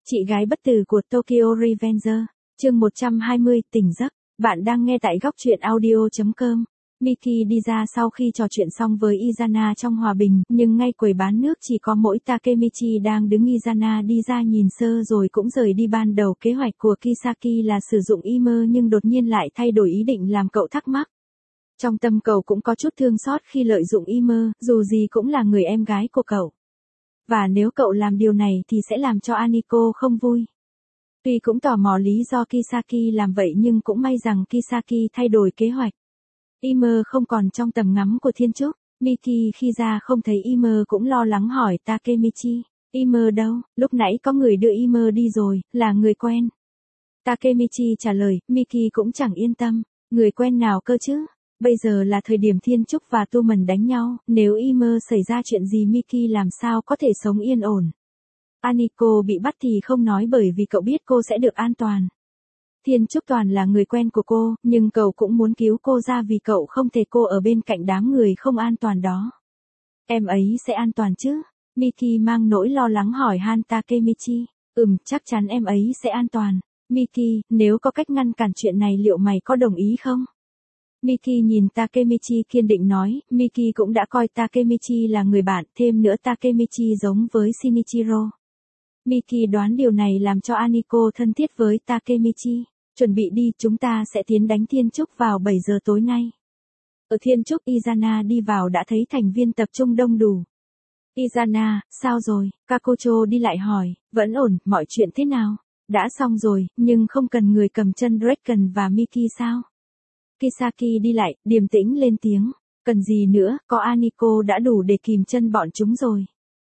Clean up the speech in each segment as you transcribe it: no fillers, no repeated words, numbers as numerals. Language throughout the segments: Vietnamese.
Chị gái bất tử của Tokyo Revenger, chương 120, tỉnh giấc. Bạn đang nghe tại góc truyện audio.com. Miki đi ra sau khi trò chuyện xong với Izana trong hòa bình, nhưng ngay quầy bán nước chỉ có mỗi Takemichi đang đứng. Izana đi ra nhìn sơ rồi cũng rời đi. Ban đầu kế hoạch của Kisaki là sử dụng Imer nhưng đột nhiên lại thay đổi ý định làm cậu thắc mắc. Trong tâm cậu cũng có chút thương xót khi lợi dụng Imer, dù gì cũng là người em gái của cậu. Và nếu cậu làm điều này thì sẽ làm cho Aniko không vui. Tuy cũng tò mò lý do Kisaki làm vậy nhưng cũng may rằng Kisaki thay đổi kế hoạch. Imer không còn trong tầm ngắm của Thiên Trúc. Miki khi ra không thấy Imer cũng lo lắng hỏi Takemichi. Imer đâu? Lúc nãy có người đưa Imer đi rồi, là người quen. Takemichi trả lời, Miki cũng chẳng yên tâm. Người quen nào cơ chứ? Bây giờ là thời điểm Thiên Trúc và Tumen đánh nhau, nếu Imer xảy ra chuyện gì Miki làm sao có thể sống yên ổn. Aniko bị bắt thì không nói bởi vì cậu biết cô sẽ được an toàn. Thiên Trúc toàn là người quen của cô, nhưng cậu cũng muốn cứu cô ra vì cậu không thể cô ở bên cạnh đám người không an toàn đó. Em ấy sẽ an toàn chứ? Miki mang nỗi lo lắng hỏi han Takemichi. Chắc chắn em ấy sẽ an toàn. Miki, nếu có cách ngăn cản chuyện này liệu mày có đồng ý không? Miki nhìn Takemichi kiên định nói, Miki cũng đã coi Takemichi là người bạn, thêm nữa Takemichi giống với Shinichiro. Miki đoán điều này làm cho Aniko thân thiết với Takemichi. Chuẩn bị đi, chúng ta sẽ tiến đánh Thiên Trúc vào 7 giờ tối nay. Ở Thiên Trúc, Izana đi vào đã thấy thành viên tập trung đông đủ. Izana, sao rồi? Kakucho đi lại hỏi, vẫn ổn, mọi chuyện thế nào? Đã xong rồi, nhưng không cần người cầm chân Draken và Miki sao? Kisaki đi lại, điềm tĩnh lên tiếng. Cần gì nữa, có Aniko đã đủ để kìm chân bọn chúng rồi.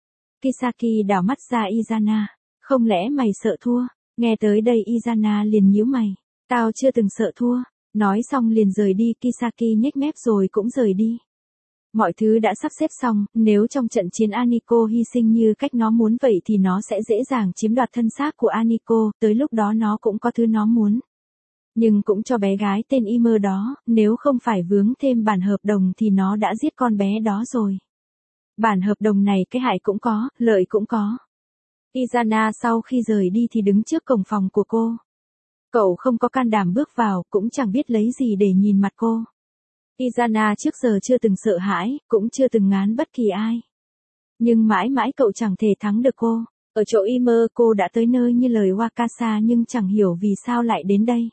Kisaki đảo mắt ra Izana. Không lẽ mày sợ thua? Nghe tới đây Izana liền nhíu mày. Tao chưa từng sợ thua. Nói xong liền rời đi. Kisaki nhếch mép rồi cũng rời đi. Mọi thứ đã sắp xếp xong, nếu trong trận chiến Aniko hy sinh như cách nó muốn vậy thì nó sẽ dễ dàng chiếm đoạt thân xác của Aniko, tới lúc đó nó cũng có thứ nó muốn. Nhưng cũng cho bé gái tên Imer đó, nếu không phải vướng thêm bản hợp đồng thì nó đã giết con bé đó rồi. Bản hợp đồng này cái hại cũng có, lợi cũng có. Izana sau khi rời đi thì đứng trước cổng phòng của cô. Cậu không có can đảm bước vào, cũng chẳng biết lấy gì để nhìn mặt cô. Izana trước giờ chưa từng sợ hãi, cũng chưa từng ngán bất kỳ ai. Nhưng mãi mãi cậu chẳng thể thắng được cô. Ở chỗ Imer cô đã tới nơi như lời Wakasa nhưng chẳng hiểu vì sao lại đến đây.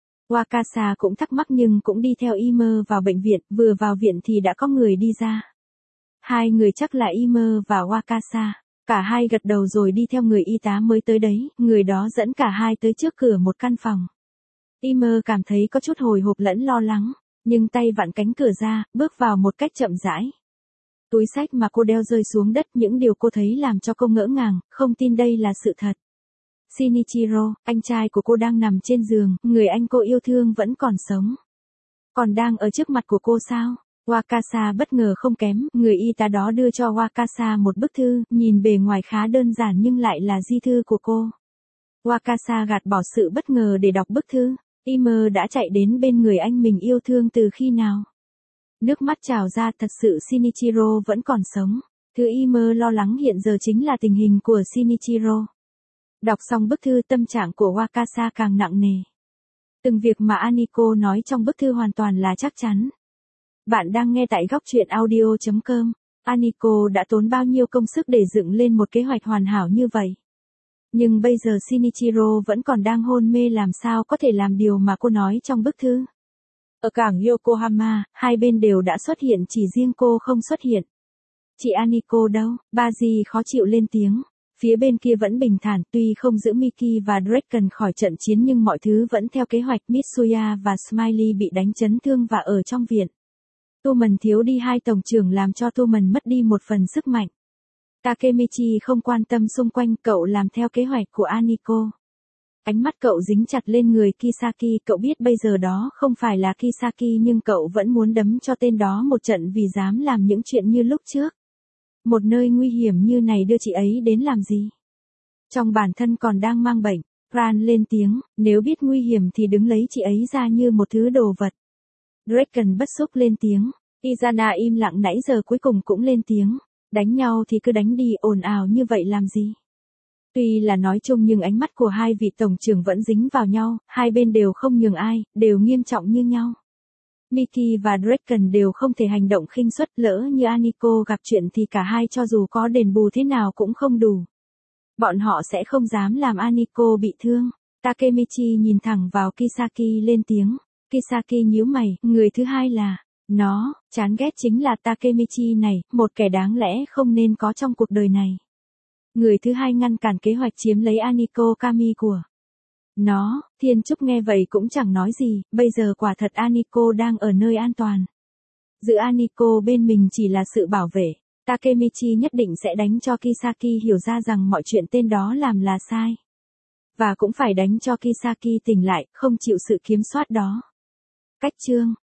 Wakasa cũng thắc mắc nhưng cũng đi theo Imer vào bệnh viện, vừa vào viện thì đã có người đi ra. Hai người chắc là Imer và Wakasa. Cả hai gật đầu rồi đi theo người y tá mới tới đấy, người đó dẫn cả hai tới trước cửa một căn phòng. Imer cảm thấy có chút hồi hộp lẫn lo lắng, nhưng tay vặn cánh cửa ra, bước vào một cách chậm rãi. Túi xách mà cô đeo rơi xuống đất, những điều cô thấy làm cho cô ngỡ ngàng, không tin đây là sự thật. Shinichiro, anh trai của cô đang nằm trên giường, người anh cô yêu thương vẫn còn sống. Còn đang ở trước mặt của cô sao? Wakasa bất ngờ không kém, người y tá đó đưa cho Wakasa một bức thư, nhìn bề ngoài khá đơn giản nhưng lại là di thư của cô. Wakasa gạt bỏ sự bất ngờ để đọc bức thư. Imer đã chạy đến bên người anh mình yêu thương từ khi nào? Nước mắt trào ra, thật sự Shinichiro vẫn còn sống. Thứ Imer lo lắng hiện giờ chính là tình hình của Shinichiro. Đọc xong bức thư tâm trạng của Wakasa càng nặng nề. Từng việc mà Aniko nói trong bức thư hoàn toàn là chắc chắn. Bạn đang nghe tại góc truyện audio.com. Aniko đã tốn bao nhiêu công sức để dựng lên một kế hoạch hoàn hảo như vậy. Nhưng bây giờ Shinichiro vẫn còn đang hôn mê, làm sao có thể làm điều mà cô nói trong bức thư. Ở cảng Yokohama, hai bên đều đã xuất hiện, chỉ riêng cô không xuất hiện. Chị Aniko đâu? Baji khó chịu lên tiếng. Phía bên kia vẫn bình thản, tuy không giữ Miki và Draken khỏi trận chiến nhưng mọi thứ vẫn theo kế hoạch. Mitsuya và Smiley bị đánh chấn thương và ở trong viện. Tumen thiếu đi hai tổng trưởng làm cho Tumen mất đi một phần sức mạnh. Takemichi không quan tâm xung quanh, cậu làm theo kế hoạch của Aniko. Ánh mắt cậu dính chặt lên người Kisaki, cậu biết bây giờ đó không phải là Kisaki nhưng cậu vẫn muốn đấm cho tên đó một trận vì dám làm những chuyện như lúc trước. Một nơi nguy hiểm như này đưa chị ấy đến làm gì? Trong bản thân còn đang mang bệnh, Ran lên tiếng, nếu biết nguy hiểm thì đứng lấy chị ấy ra như một thứ đồ vật. Draken bất xúc lên tiếng, Izana im lặng nãy giờ cuối cùng cũng lên tiếng, đánh nhau thì cứ đánh đi, ồn ào như vậy làm gì? Tuy là nói chung nhưng ánh mắt của hai vị tổng trưởng vẫn dính vào nhau, hai bên đều không nhường ai, đều nghiêm trọng như nhau. Mickey và Draken đều không thể hành động khinh suất, lỡ như Aniko gặp chuyện thì cả hai cho dù có đền bù thế nào cũng không đủ. Bọn họ sẽ không dám làm Aniko bị thương. Takemichi nhìn thẳng vào Kisaki lên tiếng. Kisaki nhíu mày, người thứ hai là, nó, chán ghét chính là Takemichi này, một kẻ đáng lẽ không nên có trong cuộc đời này. Người thứ hai ngăn cản kế hoạch chiếm lấy Aniko Kami của nó. Thiên Trúc nghe vậy cũng chẳng nói gì, bây giờ quả thật Aniko đang ở nơi an toàn. Giữ Aniko bên mình chỉ là sự bảo vệ. Takemichi nhất định sẽ đánh cho Kisaki hiểu ra rằng mọi chuyện tên đó làm là sai. Và cũng phải đánh cho Kisaki tỉnh lại, không chịu sự kiểm soát đó. Cách chương